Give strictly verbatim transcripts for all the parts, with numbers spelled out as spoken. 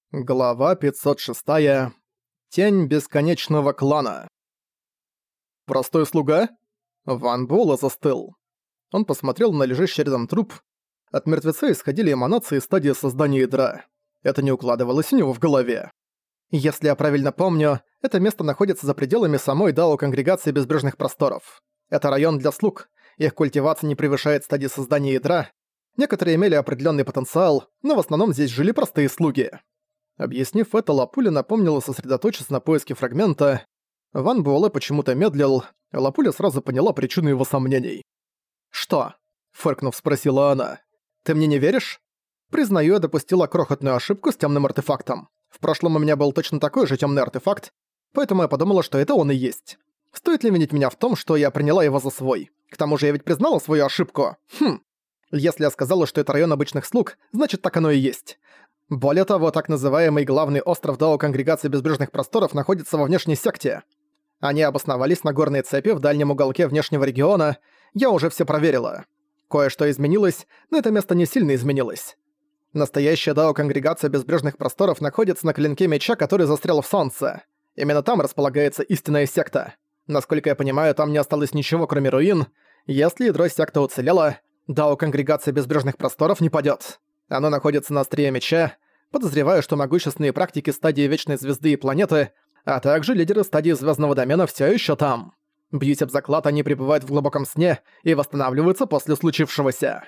Глава пятьсот шесть. Тень бесконечного клана. Простой слуга? Ван Буэлэ застыл. Он посмотрел на лежащий рядом труп. От мертвеца исходили эманации стадии создания ядра. Это не укладывалось у него в голове. Если я правильно помню, это место находится за пределами самой Дао Конгрегации Безбрежных Просторов. Это район для слуг. Их культивация не превышает стадии создания ядра. Некоторые имели определенный потенциал, но в основном здесь жили простые слуги. Объяснив это, Лапуля напомнила сосредоточиться на поиске фрагмента. Ван Буэлэ почему-то медлил, а Лапуля сразу поняла причину его сомнений. «Что?» — фыркнув, спросила она. «Ты мне не веришь? Признаю, я допустила крохотную ошибку с темным артефактом. В прошлом у меня был точно такой же темный артефакт, поэтому я подумала, что это он и есть. Стоит ли винить меня в том, что я приняла его за свой? К тому же я ведь признала свою ошибку. Хм. Если я сказала, что это район обычных слуг, значит так оно и есть. Более того, так называемый главный остров Дао Конгрегации Безбрежных Просторов находится во внешней секте. Они обосновались на горной цепи в дальнем уголке внешнего региона. Я уже все проверила. Кое-что изменилось, но это место не сильно изменилось. Настоящая Дао Конгрегация Безбрежных Просторов находится на клинке меча, который застрял в солнце. Именно там располагается истинная секта. Насколько я понимаю, там не осталось ничего, кроме руин. Если ядро секты уцелело, Дао Конгрегация Безбрежных Просторов не падёт. Оно находится на острие меча. Подозреваю, что могущественные практики стадии Вечной Звезды и планеты, а также лидеры стадии Звездного домена всё ещё там. Бьюсь об заклад, они пребывают в глубоком сне и восстанавливаются после случившегося.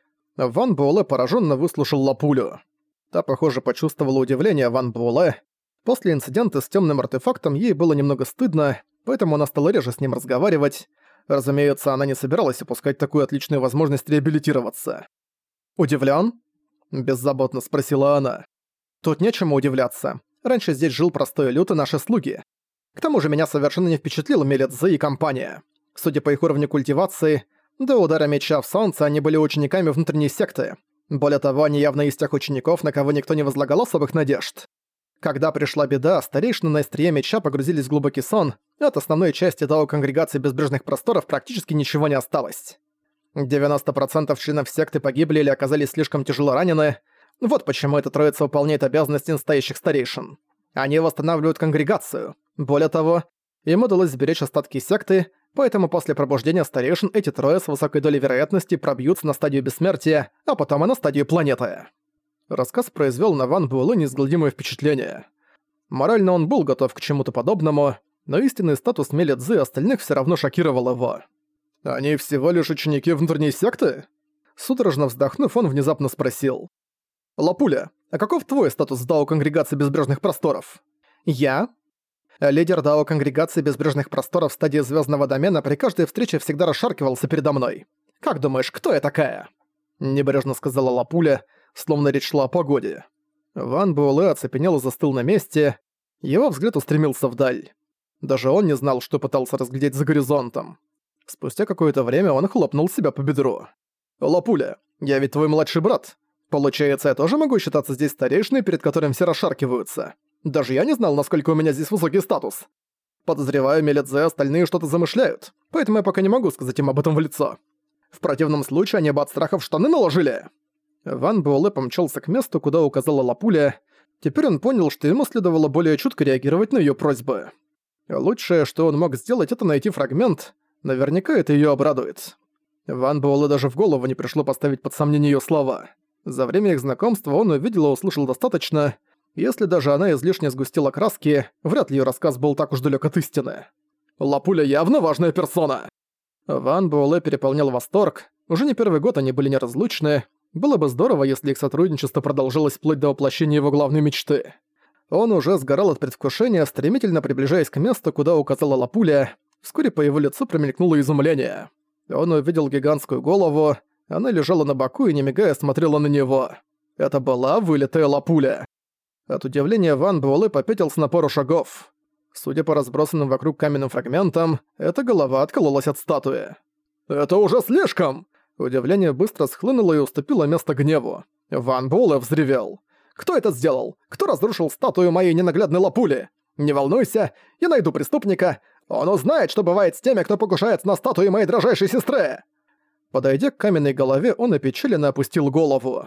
Ван Буэлэ поражённо выслушал Лапулю. Та, похоже, почувствовала удивление Ван Буэлэ. После инцидента с тёмным артефактом ей было немного стыдно, поэтому она стала реже с ним разговаривать. Разумеется, она не собиралась упускать такую отличную возможность реабилитироваться. «Удивлён?» – беззаботно спросила она. «Тут нечему удивляться. Раньше здесь жил простой люд и наши слуги. К тому же меня совершенно не впечатлил Мелет Цзы и компания. Судя по их уровню культивации, до удара меча в солнце они были учениками внутренней секты. Более того, они явно из тех учеников, на кого никто не возлагал особых надежд. Когда пришла беда, старейшины на острие меча погрузились в глубокий сон, от основной части Дао Конгрегации Безбрежных Просторов практически ничего не осталось. девяносто процентов членов секты погибли или оказались слишком тяжело ранены. Вот почему эта троица выполняет обязанности настоящих старейшин. Они восстанавливают конгрегацию. Более того, им удалось сберечь остатки секты, поэтому после пробуждения старейшин эти трое с высокой долей вероятности пробьются на стадию бессмертия, а потом и на стадию планеты. Рассказ произвел на Ван Буэлэ неизгладимое впечатление. Морально он был готов к чему-то подобному, но истинный статус Мелет Цзы остальных все равно шокировал его. «Они всего лишь ученики внутренней секты?» Судорожно вздохнув, он внезапно спросил. «Лапуля, а каков твой статус в Дао Конгрегации Безбрежных Просторов?» «Я?» Лидер Дао Конгрегации Безбрежных Просторов в стадии Звездного домена при каждой встрече всегда расшаркивался передо мной. «Как думаешь, кто я такая?» Небрежно сказала Лапуля, словно речь шла о погоде. Ван Буэлэ оцепенел и застыл на месте. Его взгляд устремился вдаль. Даже он не знал, что пытался разглядеть за горизонтом. Спустя какое-то время он хлопнул себя по бедру. «Лапуля, я ведь твой младший брат. Получается, я тоже могу считаться здесь старейшиной, перед которым все расшаркиваются. Даже я не знал, насколько у меня здесь высокий статус. Подозреваю, Мелет Цзэ и остальные что-то замышляют, поэтому я пока не могу сказать им об этом в лицо. В противном случае они бы от страха в штаны наложили». Ван Буэлэ помчался к месту, куда указала Лапуля. Теперь он понял, что ему следовало более чутко реагировать на её просьбы. Лучшее, что он мог сделать, это найти фрагмент. Наверняка это её обрадует. Ван Буэлэ даже в голову не пришло поставить под сомнение её слова. За время их знакомства он увидел и услышал достаточно. Если даже она излишне сгустила краски, вряд ли её рассказ был так уж далёк от истины. Лапуля явно важная персона. Ван Буэлэ переполнял восторг. Уже не первый год они были неразлучны. Было бы здорово, если их сотрудничество продолжилось вплоть до воплощения его главной мечты. Он уже сгорал от предвкушения, стремительно приближаясь к месту, куда указала Лапуля. Вскоре по его лицу промелькнуло изумление. Он увидел гигантскую голову. Она лежала на боку и, не мигая, смотрела на него. Это была вылитая Лапуля. От удивления Ван Буэлэ попятился на пару шагов. Судя по разбросанным вокруг каменным фрагментам, эта голова откололась от статуи. «Это уже слишком!» Удивление быстро схлынуло и уступило место гневу. Ван Буэлэ взревел. «Кто это сделал? Кто разрушил статую моей ненаглядной Лапули? Не волнуйся, я найду преступника. Он узнает, что бывает с теми, кто покушается на статую моей дрожайшей сестры!» Подойдя к каменной голове, он опечаленно опустил голову.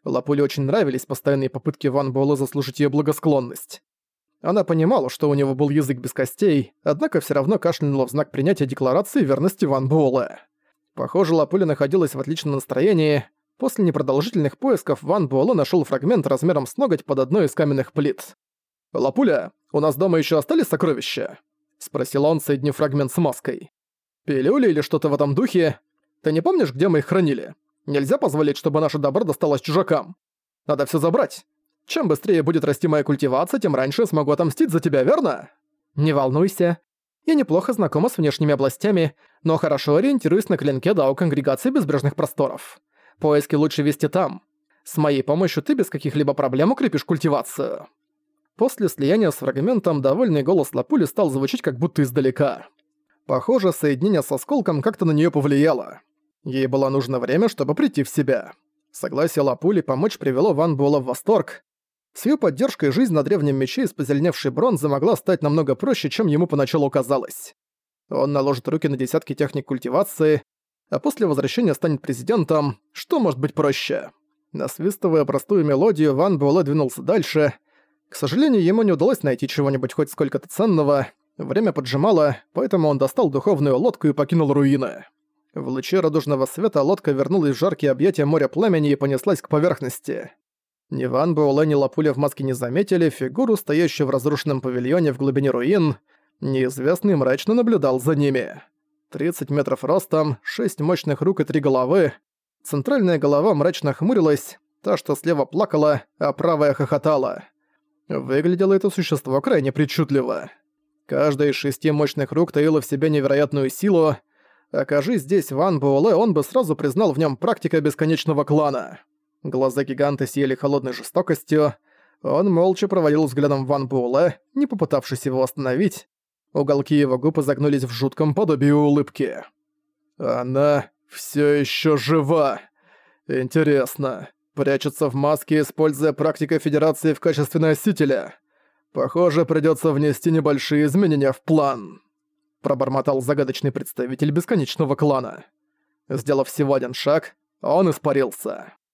Лапуле очень нравились постоянные попытки Ван Буэлэ заслужить её благосклонность. Она понимала, что у него был язык без костей, однако всё равно кашлянула в знак принятия декларации верности Ван Буэлэ. Похоже, Лапуля находилась в отличном настроении. После непродолжительных поисков Ван Буэлэ нашёл фрагмент размером с ноготь под одной из каменных плит. «Лапуля, у нас дома ещё остались сокровища?» — спросил он, соединив фрагмент с маской. «Пилюли или что-то в этом духе? Ты не помнишь, где мы их хранили? Нельзя позволить, чтобы наше добро досталось чужакам. Надо всё забрать. Чем быстрее будет расти моя культивация, тем раньше я смогу отомстить за тебя, верно?» «Не волнуйся. Я неплохо знакома с внешними областями, но хорошо ориентируюсь на клинке Дао Конгрегации Безбрежных Просторов. Поиски лучше вести там. С моей помощью ты без каких-либо проблем укрепишь культивацию». После слияния с фрагментом довольный голос Лапули стал звучать как будто издалека. Похоже, соединение с осколком как-то на неё повлияло. Ей было нужно время, чтобы прийти в себя. Согласие Лапули помочь привело Ван Буэлэ в восторг. С её поддержкой жизнь на древнем мече из позеленевшей бронзы могла стать намного проще, чем ему поначалу казалось. Он наложит руки на десятки техник культивации, а после возвращения станет президентом. Что может быть проще? Насвистывая простую мелодию, Ван Буэлэ двинулся дальше. К сожалению, ему не удалось найти чего-нибудь хоть сколько-то ценного. Время поджимало, поэтому он достал духовную лодку и покинул руины. В луче радужного света лодка вернулась в жаркие объятия моря пламени и понеслась к поверхности. Ни Ван Буэлэ, ни Лапуля в маске не заметили фигуру, стоящую в разрушенном павильоне в глубине руин. Неизвестный мрачно наблюдал за ними. тридцать метров ростом, шесть мощных рук и три головы. Центральная голова мрачно хмурилась, та, что слева плакала, а правая хохотала. Выглядело это существо крайне причудливо. Каждая из шести мощных рук таила в себе невероятную силу. Окажись здесь Ван Буэлэ, он бы сразу признал в нем практика бесконечного клана. Глаза гиганта сияли холодной жестокостью. Он молча проводил взглядом Ван Буэлэ, не попытавшись его остановить. Уголки его губ изогнулись в жутком подобии улыбки. «Она всё ещё жива. Интересно. Прячется в маске, используя практику Федерации в качестве носителя. Похоже, придётся внести небольшие изменения в план», — пробормотал загадочный представитель бесконечного клана. Сделав всего один шаг, он испарился.